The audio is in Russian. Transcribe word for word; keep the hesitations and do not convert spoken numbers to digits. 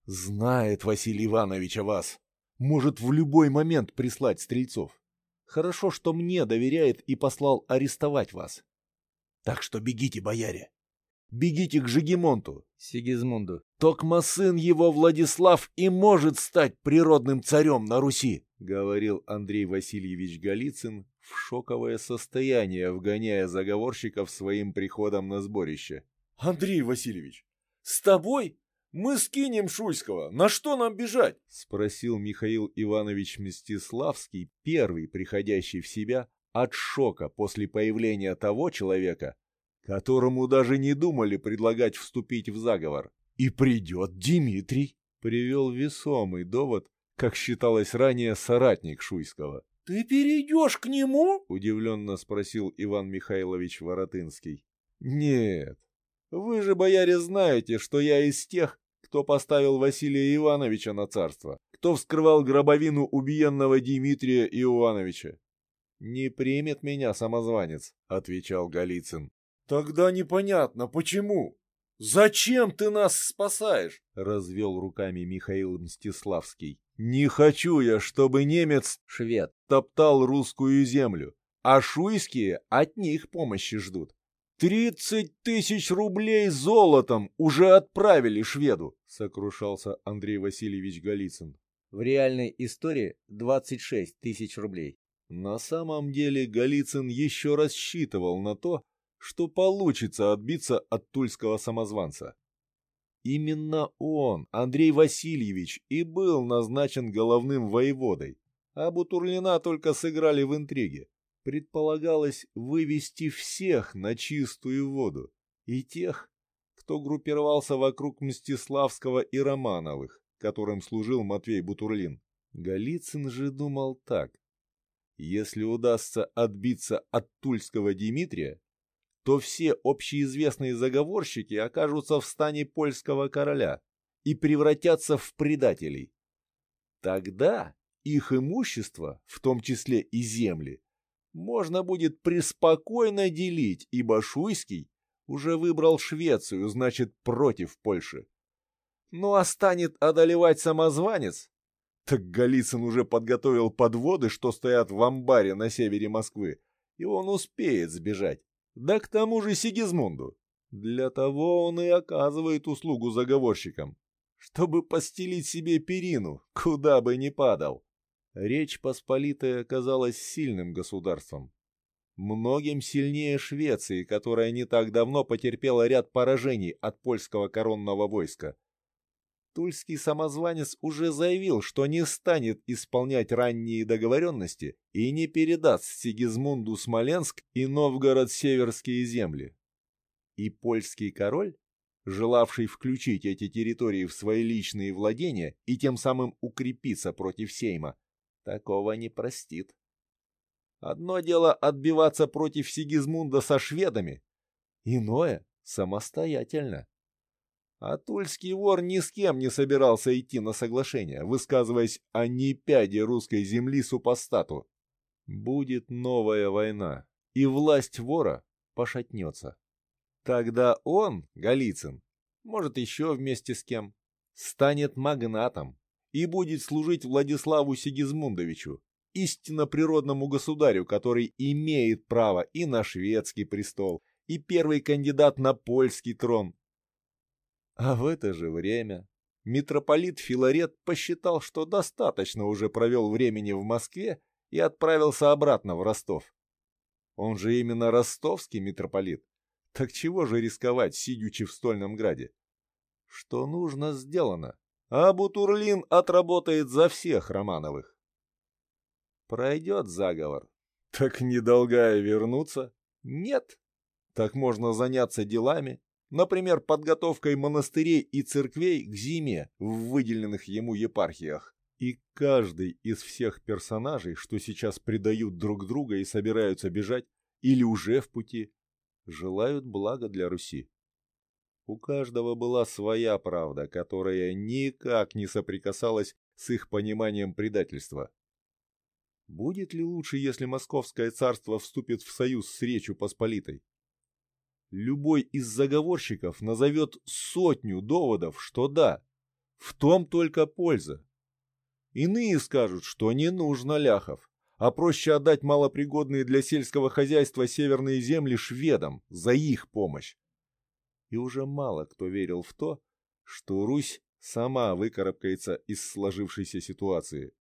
Знает Василий Иванович о вас. Может в любой момент прислать стрельцов. Хорошо, что мне доверяет и послал арестовать вас. Так что бегите, бояре. Бегите к Жигимонту, Сигизмунду. токма сын его Владислав и может стать природным царем на Руси, говорил Андрей Васильевич Голицын в шоковое состояние, вгоняя заговорщиков своим приходом на сборище. Андрей Васильевич, с тобой? Мы скинем Шуйского. На что нам бежать? Спросил Михаил Иванович Мстиславский, первый приходящий в себя от шока после появления того человека, которому даже не думали предлагать вступить в заговор. И придет Дмитрий, привел весомый довод, как считалось ранее, соратник Шуйского. Ты перейдешь к нему? Удивленно спросил Иван Михайлович Воротынский. Нет. Вы же, бояре, знаете, что я из тех, кто поставил Василия Ивановича на царство, кто вскрывал гробовину убиенного Дмитрия Иоановича. Не примет меня самозванец, отвечал Голицын. Тогда непонятно, почему? Зачем ты нас спасаешь? Развел руками Михаил Мстиславский. Не хочу я, чтобы немец, Швед. топтал русскую землю, а шуйские от них помощи ждут. «Тридцать тысяч рублей золотом уже отправили шведу», — сокрушался Андрей Васильевич Голицын. В реальной истории двадцать шесть тысяч рублей. На самом деле Голицын еще рассчитывал на то, что получится отбиться от тульского самозванца. Именно он, Андрей Васильевич, и был назначен головным воеводой, а Бутурлина только сыграли в интриге. Предполагалось вывести всех на чистую воду, и тех, кто группировался вокруг Мстиславского и Романовых, которым служил Матвей Бутурлин. Голицын же думал так. Если удастся отбиться от тульского Дмитрия, то все общеизвестные заговорщики окажутся в стане польского короля и превратятся в предателей. Тогда их имущество, в том числе и земли, можно будет преспокойно делить, ибо Шуйский уже выбрал Швецию, значит, против Польши. Ну а станет одолевать самозванец, так Голицын уже подготовил подводы, что стоят в амбаре на севере Москвы, и он успеет сбежать. Да к тому же Сигизмунду. Для того он и оказывает услугу заговорщикам, чтобы постелить себе перину, куда бы ни падал. Речь Посполитая оказалась сильным государством. Многим сильнее Швеции, которая не так давно потерпела ряд поражений от польского коронного войска. Тульский самозванец уже заявил, что не станет исполнять ранние договоренности и не передаст Сигизмунду Смоленск и Новгород-Северские земли. И польский король, желавший включить эти территории в свои личные владения и тем самым укрепиться против Сейма, такого не простит. Одно дело отбиваться против Сигизмунда со шведами, иное — самостоятельно. А тульский вор ни с кем не собирался идти на соглашение, высказываясь о непяде русской земли супостату. Будет новая война, и власть вора пошатнется. Тогда он, Голицын, может еще вместе с кем, станет магнатом и будет служить Владиславу Сигизмундовичу, истинно природному государю, который имеет право и на шведский престол, и первый кандидат на польский трон. А в это же время митрополит Филарет посчитал, что достаточно уже провел времени в Москве и отправился обратно в Ростов. Он же именно ростовский митрополит. Так чего же рисковать, сидячи в Стольном Граде? Что нужно, сделано, а Бутурлин отработает за всех Романовых. Пройдет заговор. Так недолгая вернуться? Нет. Так можно заняться делами, например, подготовкой монастырей и церквей к зиме в выделенных ему епархиях. И каждый из всех персонажей, что сейчас предают друг друга и собираются бежать, или уже в пути, желают блага для Руси. У каждого была своя правда, которая никак не соприкасалась с их пониманием предательства. Будет ли лучше, если Московское царство вступит в союз с Речью Посполитой? Любой из заговорщиков назовет сотню доводов, что да, В том только польза. Иные скажут, что не нужно ляхов, а проще отдать малопригодные для сельского хозяйства северные земли шведам за их помощь. И уже мало кто верил в то, что Русь сама выкарабкается из сложившейся ситуации.